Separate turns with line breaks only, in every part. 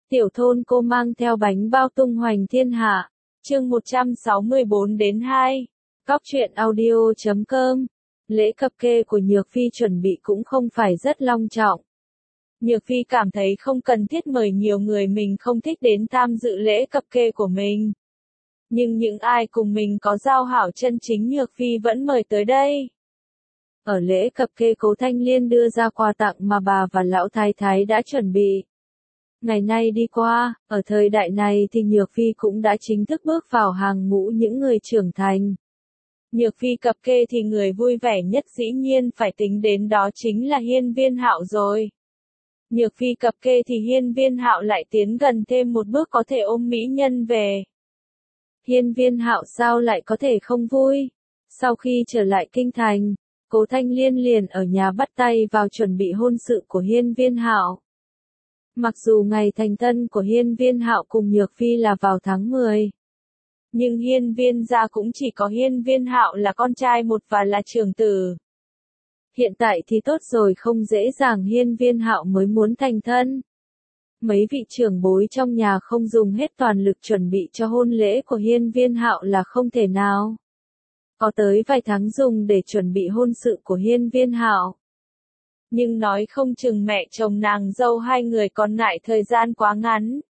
Tiểu thôn cô mang theo bánh bao tung hoành thiên hạ. Chương 164-2. Cóc truyện audio.com. Lễ cập kê của Nhược Phi chuẩn bị cũng không phải rất long trọng. Nhược Phi cảm thấy không cần thiết mời nhiều người mình không thích đến tham dự lễ cập kê của mình. Nhưng những ai cùng mình có giao hảo chân chính Nhược Phi vẫn mời tới đây. Ở lễ cập kê Cố Thanh Liên đưa ra quà tặng mà bà và lão thái thái đã chuẩn bị. Ngày nay đi qua, ở thời đại này thì Nhược Phi cũng đã chính thức bước vào hàng ngũ những người trưởng thành. Nhược Phi cập kê thì người vui vẻ nhất dĩ nhiên phải tính đến đó chính là Hiên Viên Hạo rồi. Nhược Phi cập kê thì Hiên Viên Hạo lại tiến gần thêm một bước có thể ôm mỹ nhân về. Hiên Viên Hạo sao lại có thể không vui? Sau khi trở lại kinh thành, Cố Thanh Liên liền ở nhà bắt tay vào chuẩn bị hôn sự của Hiên Viên Hạo. Mặc dù ngày thành thân của Hiên Viên Hạo cùng Nhược Phi là vào tháng 10. Nhưng Hiên Viên gia cũng chỉ có Hiên Viên Hạo là con trai một và là trưởng tử. Hiện tại thì tốt rồi, không dễ dàng Hiên Viên Hạo mới muốn thành thân. Mấy vị trưởng bối trong nhà không dùng hết toàn lực chuẩn bị cho hôn lễ của Hiên Viên Hạo là không thể nào. Có tới vài tháng dùng để chuẩn bị hôn sự của Hiên Viên Hạo. Nhưng nói không chừng mẹ chồng nàng dâu hai người còn ngại thời gian quá ngắn.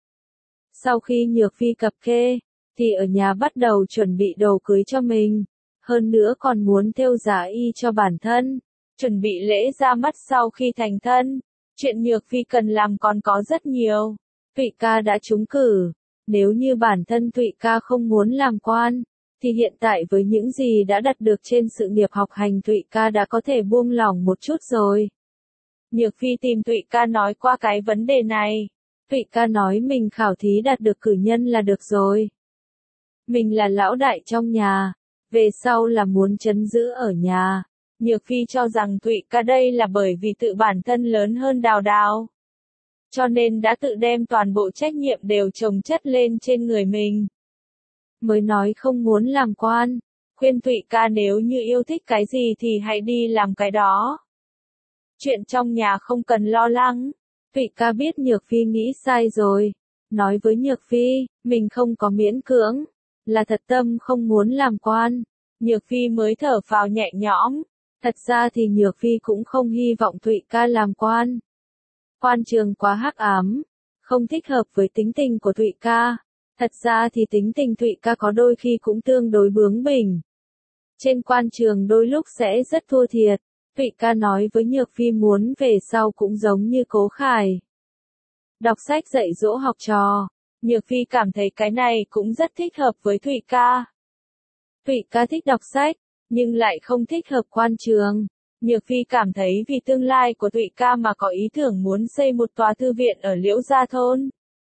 Sau khi Nhược Phi cập kê, thì ở nhà bắt đầu chuẩn bị đồ cưới cho mình. Hơn nữa còn muốn thêu giá y cho bản thân. Chuẩn bị lễ ra mắt sau khi thành thân. Chuyện Nhược Phi cần làm còn có rất nhiều. Thụy ca đã trúng cử. Nếu như bản thân Thụy ca không muốn làm quan, thì hiện tại với những gì đã đạt được trên sự nghiệp học hành Thụy ca đã có thể buông lỏng một chút rồi. Nhược Phi tìm Thụy ca nói qua cái vấn đề này. Thụy ca nói mình khảo thí đạt được cử nhân là được rồi. Mình là lão đại trong nhà, về sau là muốn trấn giữ ở nhà. Nhược Phi cho rằng Thụy ca đây là bởi vì tự bản thân lớn hơn Đào Đào. Cho nên đã tự đem toàn bộ trách nhiệm đều chồng chất lên trên người mình. Mới nói không muốn làm quan, khuyên Thụy ca nếu như yêu thích cái gì thì hãy đi làm cái đó. Chuyện trong nhà không cần lo lắng. Thụy ca biết Nhược Phi nghĩ sai rồi. Nói với Nhược Phi, mình không có miễn cưỡng, là thật tâm không muốn làm quan. Nhược Phi mới thở phào nhẹ nhõm. Thật ra thì Nhược Phi cũng không hy vọng Thụy ca làm quan. Quan trường quá hắc ám, không thích hợp với tính tình của Thụy ca. Thật ra thì tính tình Thụy ca có đôi khi cũng tương đối bướng bỉnh. Trên quan trường đôi lúc sẽ rất thua thiệt. Thụy ca nói với Nhược Phi muốn về sau cũng giống như Cố Khải. Đọc sách dạy dỗ học trò. Nhược Phi cảm thấy cái này cũng rất thích hợp với Thụy ca. Thụy ca thích đọc sách, nhưng lại không thích hợp quan trường. Nhược Phi cảm thấy vì tương lai của Thụy ca mà có ý tưởng muốn xây một tòa thư viện ở Liễu Gia thôn.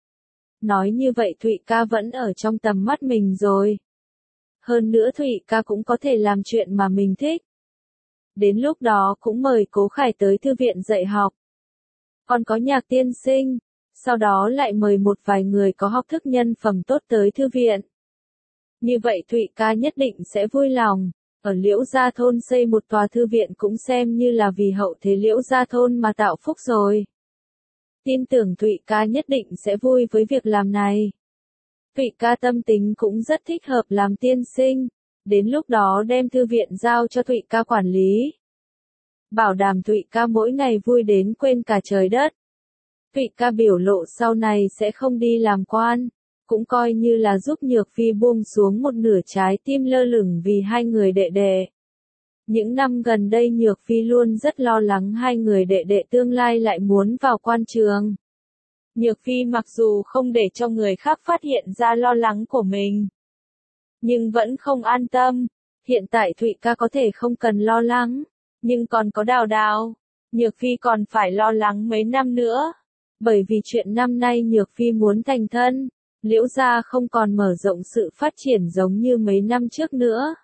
Nói như vậy Thụy ca vẫn ở trong tầm mắt mình rồi. Hơn nữa Thụy ca cũng có thể làm chuyện mà mình thích. Đến lúc đó cũng mời Cố Khải tới thư viện dạy học. Còn có Nhạc tiên sinh, sau đó lại mời một vài người có học thức nhân phẩm tốt tới thư viện. Như vậy Thụy ca nhất định sẽ vui lòng. Ở Liễu Gia thôn xây một tòa thư viện cũng xem như là vì hậu thế Liễu Gia thôn mà tạo phúc rồi. Tin tưởng Thụy ca nhất định sẽ vui với việc làm này. Thụy ca tâm tính cũng rất thích hợp làm tiên sinh. Đến lúc đó đem thư viện giao cho Thụy ca quản lý. Bảo đảm Thụy ca mỗi ngày vui đến quên cả trời đất. Thụy ca biểu lộ sau này sẽ không đi làm quan. Cũng coi như là giúp Nhược Phi buông xuống một nửa trái tim lơ lửng vì hai người đệ đệ. Những năm gần đây Nhược Phi luôn rất lo lắng hai người đệ đệ tương lai lại muốn vào quan trường. Nhược Phi mặc dù không để cho người khác phát hiện ra lo lắng của mình, nhưng vẫn không an tâm. Hiện tại Thụy ca có thể không cần lo lắng, nhưng còn có Đào Đào. Nhược Phi còn phải lo lắng mấy năm nữa. Bởi vì chuyện năm nay Nhược Phi muốn thành thân, Liễu Gia không còn mở rộng sự phát triển giống như mấy năm trước nữa.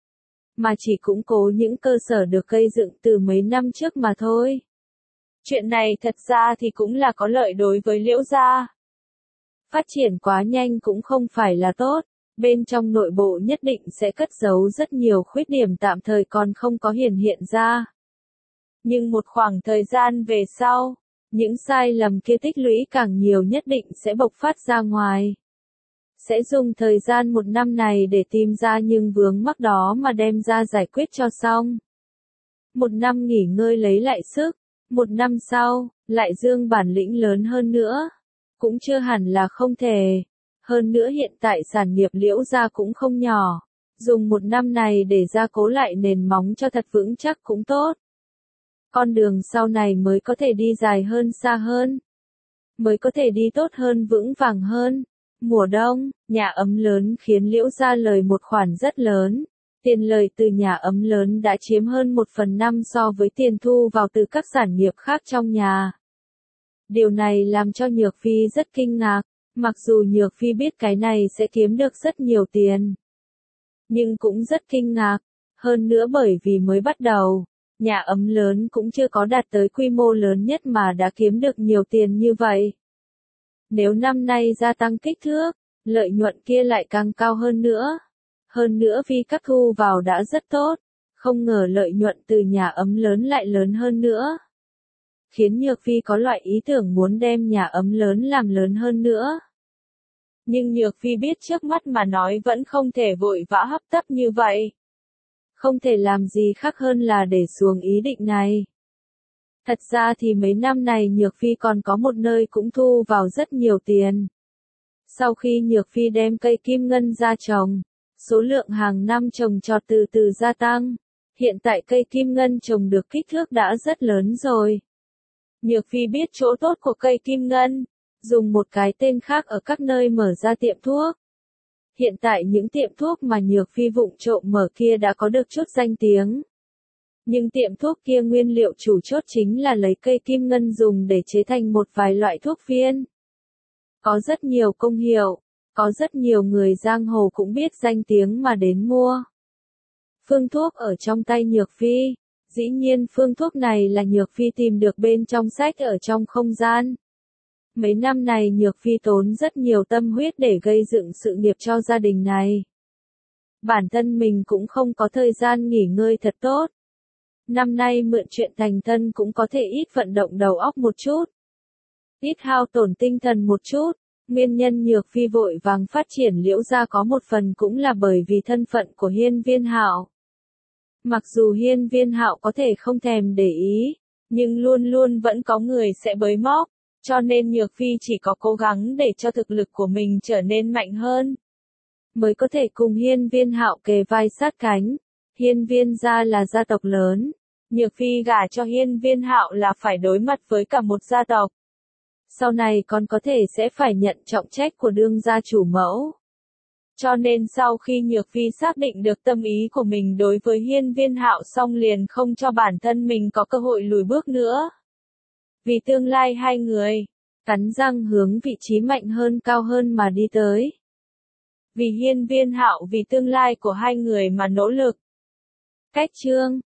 Mà chỉ củng cố những cơ sở được gây dựng từ mấy năm trước mà thôi. Chuyện này thật ra thì cũng là có lợi đối với Liễu Gia. Phát triển quá nhanh cũng không phải là tốt. Bên trong nội bộ nhất định sẽ cất giấu rất nhiều khuyết điểm tạm thời còn không có hiển hiện ra. Nhưng một khoảng thời gian về sau, Những sai lầm kia tích lũy càng nhiều nhất định sẽ bộc phát ra ngoài. Sẽ dùng thời gian 1 năm này để tìm ra những vướng mắc đó mà đem ra giải quyết cho xong. 1 năm nghỉ ngơi lấy lại sức, 1 năm sau, lại dương bản lĩnh lớn hơn nữa. Cũng chưa hẳn là không thể. Hơn nữa hiện tại sản nghiệp Liễu gia cũng không nhỏ. Dùng 1 năm này để gia cố lại nền móng cho thật vững chắc cũng tốt. Con đường sau này mới có thể đi dài hơn xa hơn. Mới có thể đi tốt hơn vững vàng hơn. Mùa đông, nhà ấm lớn khiến Liễu gia lời một khoản rất lớn. Tiền lời từ nhà ấm lớn đã chiếm hơn 1/5 so với tiền thu vào từ các sản nghiệp khác trong nhà. Điều này làm cho Nhược Phi rất kinh ngạc, mặc dù Nhược Phi biết cái này sẽ kiếm được rất nhiều tiền. Nhưng cũng rất kinh ngạc, hơn nữa bởi vì mới bắt đầu, nhà ấm lớn cũng chưa có đạt tới quy mô lớn nhất mà đã kiếm được nhiều tiền như vậy. Nếu năm nay gia tăng kích thước, lợi nhuận kia lại càng cao hơn nữa. Hơn nữa vì các thu vào đã rất tốt, không ngờ lợi nhuận từ nhà ấm lớn lại lớn hơn nữa. Khiến Nhược Phi có loại ý tưởng muốn đem nhà ấm lớn làm lớn hơn nữa. Nhưng Nhược Phi biết trước mắt mà nói vẫn không thể vội vã hấp tấp như vậy. Không thể làm gì khác hơn là để xuống ý định này. Thật ra thì mấy năm này Nhược Phi còn có một nơi cũng thu vào rất nhiều tiền. Sau khi Nhược Phi đem cây kim ngân ra trồng, số lượng hàng năm trồng trọt từ từ gia tăng. Hiện tại cây kim ngân trồng được kích thước đã rất lớn rồi. Nhược Phi biết chỗ tốt của cây kim ngân, dùng một cái tên khác ở các nơi mở ra tiệm thuốc. Hiện tại những tiệm thuốc mà Nhược Phi vụng trộm mở kia đã có được chút danh tiếng. Nhưng tiệm thuốc kia nguyên liệu chủ chốt chính là lấy cây kim ngân dùng để chế thành một vài loại thuốc viên. Có rất nhiều công hiệu, có rất nhiều người giang hồ cũng biết danh tiếng mà đến mua. Phương thuốc ở trong tay Nhược Phi, dĩ nhiên phương thuốc này là Nhược Phi tìm được bên trong sách ở trong không gian. Mấy năm này Nhược Phi tốn rất nhiều tâm huyết để gây dựng sự nghiệp cho gia đình này. Bản thân mình cũng không có thời gian nghỉ ngơi thật tốt. Năm nay mượn chuyện thành thân cũng có thể ít vận động đầu óc một chút. Ít hao tổn tinh thần một chút. Nguyên nhân Nhược Phi vội vàng phát triển Liễu gia có một phần cũng là bởi vì thân phận của Hiên Viên Hạo. Mặc dù Hiên Viên Hạo có thể không thèm để ý, nhưng luôn luôn vẫn có người sẽ bới móc, cho nên Nhược Phi chỉ có cố gắng để cho thực lực của mình trở nên mạnh hơn, mới có thể cùng Hiên Viên Hạo kề vai sát cánh. Hiên Viên gia là gia tộc lớn, Nhược Phi gả cho Hiên Viên Hạo là phải đối mặt với cả một gia tộc. Sau này còn có thể sẽ phải nhận trọng trách của đương gia chủ mẫu. Cho nên sau khi Nhược Phi xác định được tâm ý của mình đối với Hiên Viên Hạo xong liền không cho bản thân mình có cơ hội lùi bước nữa. Vì tương lai hai người, cắn răng hướng vị trí mạnh hơn cao hơn mà đi tới. Vì Hiên Viên Hạo vì tương lai của hai người mà nỗ lực. Cách chương